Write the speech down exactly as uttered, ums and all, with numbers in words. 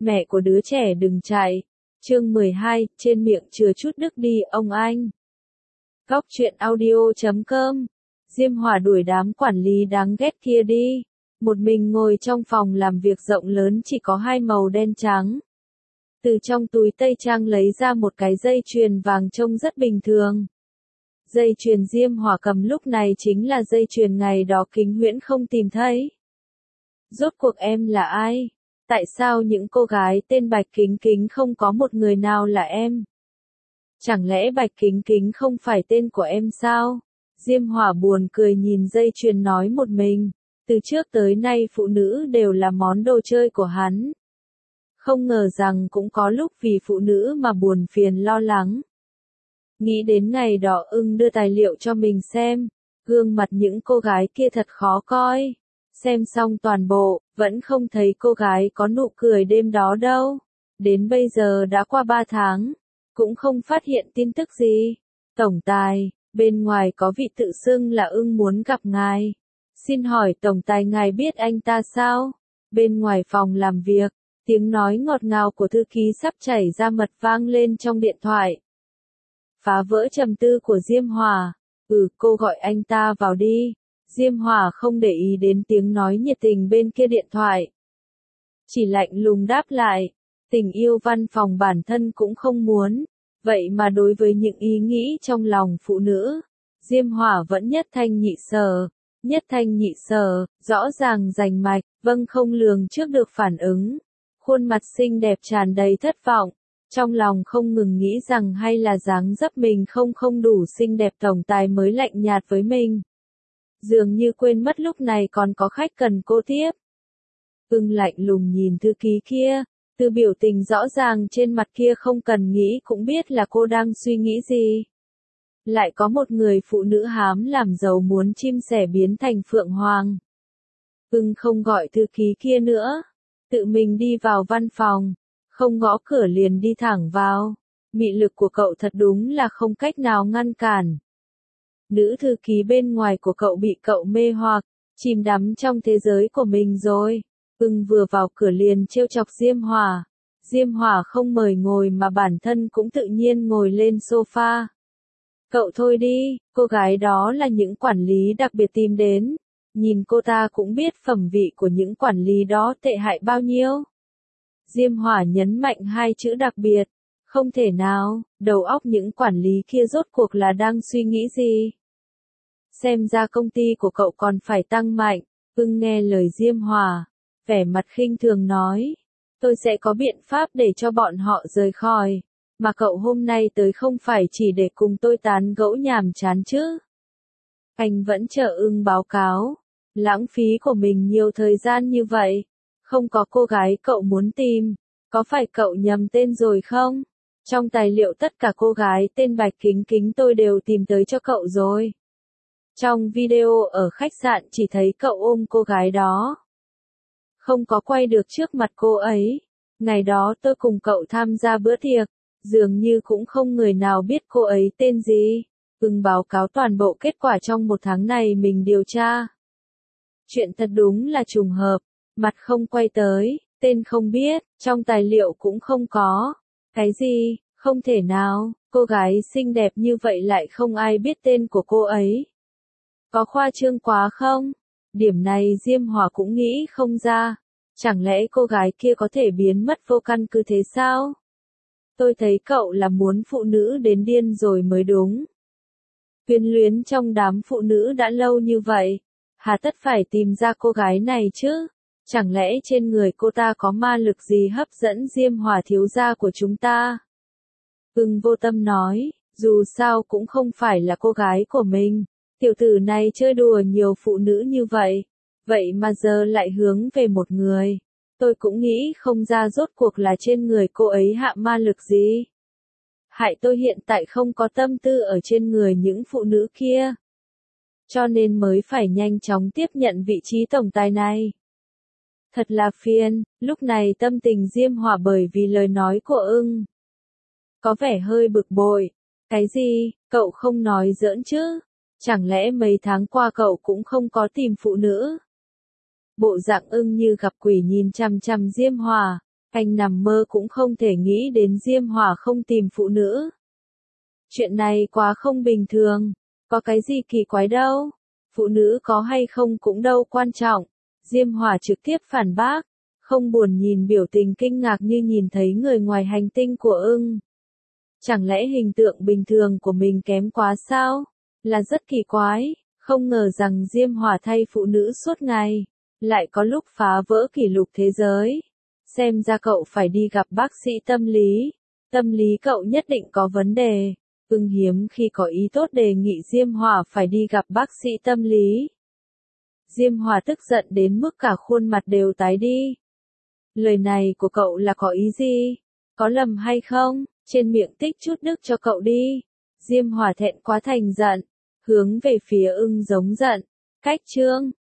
Mẹ của đứa trẻ đừng chạy. Chương mười hai, trên miệng chừa chút đức đi ông anh. Góc truyện audio chấm com. Diêm Hòa đuổi đám quản lý đáng ghét kia đi. Một mình ngồi trong phòng làm việc rộng lớn chỉ có hai màu đen trắng. Từ trong túi tây trang lấy ra một cái dây chuyền vàng trông rất bình thường. Dây chuyền Diêm Hòa cầm lúc này chính là dây chuyền ngày đó Kính Huyễn không tìm thấy. Rốt cuộc em là ai? Tại sao những cô gái tên Bạch Kính Kính không có một người nào là em? Chẳng lẽ Bạch Kính Kính không phải tên của em sao? Diêm Hòa buồn cười nhìn dây chuyền nói một mình. Từ trước tới nay phụ nữ đều là món đồ chơi của hắn. Không ngờ rằng cũng có lúc vì phụ nữ mà buồn phiền lo lắng. Nghĩ đến ngày đó ưng đưa tài liệu cho mình xem, gương mặt những cô gái kia thật khó coi. Xem xong toàn bộ, vẫn không thấy cô gái có nụ cười đêm đó đâu. Đến bây giờ đã qua ba tháng, cũng không phát hiện tin tức gì. Tổng tài, bên ngoài có vị tự xưng là ưng muốn gặp ngài. Xin hỏi tổng tài ngài biết anh ta sao? Bên ngoài phòng làm việc, tiếng nói ngọt ngào của thư ký sắp chảy ra mật vang lên trong điện thoại. Phá vỡ trầm tư của Diêm Hòa. Ừ, cô gọi anh ta vào đi. Diêm Hòa không để ý đến tiếng nói nhiệt tình bên kia điện thoại. Chỉ lạnh lùng đáp lại. Tình yêu văn phòng bản thân cũng không muốn. Vậy mà đối với những ý nghĩ trong lòng phụ nữ, Diêm Hòa vẫn nhất thanh nhị sở. Nhất thanh nhị sở, rõ ràng rành mạch, vâng không lường trước được phản ứng. Khuôn mặt xinh đẹp tràn đầy thất vọng. Trong lòng không ngừng nghĩ rằng hay là dáng dấp mình không không đủ xinh đẹp tổng tài mới lạnh nhạt với mình. Dường như quên mất lúc này còn có khách cần cô tiếp. Ưng lạnh lùng nhìn thư ký kia, từ biểu tình rõ ràng trên mặt kia không cần nghĩ cũng biết là cô đang suy nghĩ gì. Lại có một người phụ nữ hám làm giàu muốn chim sẻ biến thành phượng hoàng. Ưng không gọi thư ký kia nữa, tự mình đi vào văn phòng, không gõ cửa liền đi thẳng vào. Mị lực của cậu thật đúng là không cách nào ngăn cản. Nữ thư ký bên ngoài của cậu bị cậu mê hoặc, chìm đắm trong thế giới của mình rồi. Ưng vừa vào cửa liền trêu chọc Diêm Hòa. Diêm Hòa không mời ngồi mà bản thân cũng tự nhiên ngồi lên sofa. Cậu thôi đi, cô gái đó là những quản lý đặc biệt tìm đến. Nhìn cô ta cũng biết phẩm vị của những quản lý đó tệ hại bao nhiêu. Diêm Hòa nhấn mạnh hai chữ đặc biệt. Không thể nào, đầu óc những quản lý kia rốt cuộc là đang suy nghĩ gì? Xem ra công ty của cậu còn phải tăng mạnh. Ưng nghe lời Diêm Hòa, vẻ mặt khinh thường nói. Tôi sẽ có biện pháp để cho bọn họ rời khỏi. Mà cậu hôm nay tới không phải chỉ để cùng tôi tán gẫu nhàm chán chứ. Anh vẫn chờ Ưng báo cáo. Lãng phí của mình nhiều thời gian như vậy. Không có cô gái cậu muốn tìm. Có phải cậu nhầm tên rồi không? Trong tài liệu tất cả cô gái tên Bạch Kính Kính tôi đều tìm tới cho cậu rồi. Trong video ở khách sạn chỉ thấy cậu ôm cô gái đó. Không có quay được trước mặt cô ấy. Ngày đó tôi cùng cậu tham gia bữa tiệc. Dường như cũng không người nào biết cô ấy tên gì. Ưng báo cáo toàn bộ kết quả trong một tháng này mình điều tra. Chuyện thật đúng là trùng hợp. Mặt không quay tới, tên không biết, trong tài liệu cũng không có. Cái gì, không thể nào, cô gái xinh đẹp như vậy lại không ai biết tên của cô ấy. Có khoa trương quá không? Điểm này Diêm Hòa cũng nghĩ không ra. Chẳng lẽ cô gái kia có thể biến mất vô căn cứ thế sao? Tôi thấy cậu là muốn phụ nữ đến điên rồi mới đúng. Quyến luyến trong đám phụ nữ đã lâu như vậy. Hà tất phải tìm ra cô gái này chứ? Chẳng lẽ trên người cô ta có ma lực gì hấp dẫn Diêm Hòa thiếu gia của chúng ta? Ưng vô tâm nói, dù sao cũng không phải là cô gái của mình. Tiểu tử này chơi đùa nhiều phụ nữ như vậy. Vậy mà giờ lại hướng về một người. Tôi cũng nghĩ không ra rốt cuộc là trên người cô ấy hạ ma lực gì. Hại tôi hiện tại không có tâm tư ở trên người những phụ nữ kia. Cho nên mới phải nhanh chóng tiếp nhận vị trí tổng tài này. Thật là phiền, lúc này tâm tình Diêm Hòa bởi vì lời nói của Ưng. Có vẻ hơi bực bội. Cái gì, cậu không nói giỡn chứ? Chẳng lẽ mấy tháng qua cậu cũng không có tìm phụ nữ? Bộ dạng Ưng như gặp quỷ nhìn chằm chằm Diêm Hòa. Anh nằm mơ cũng không thể nghĩ đến Diêm Hỏa không tìm phụ nữ. Chuyện này quá không bình thường, có cái gì kỳ quái đâu, phụ nữ có hay không cũng đâu quan trọng. Diêm Hỏa trực tiếp phản bác, không buồn nhìn biểu tình kinh ngạc như nhìn thấy người ngoài hành tinh của ưng. Chẳng lẽ hình tượng bình thường của mình kém quá sao? Là rất kỳ quái, không ngờ rằng Diêm Hỏa thay phụ nữ suốt ngày, lại có lúc phá vỡ kỷ lục thế giới. Xem ra cậu phải đi gặp bác sĩ tâm lý, tâm lý cậu nhất định có vấn đề. Ưng hiếm khi có ý tốt đề nghị Diêm Hỏa phải đi gặp bác sĩ tâm lý. Diêm Hỏa tức giận đến mức cả khuôn mặt đều tái đi. Lời này của cậu là có ý gì? Có lầm hay không? Trên miệng tích chút nước cho cậu đi. Diêm Hỏa thẹn quá thành giận, hướng về phía ưng giống giận. Cách chương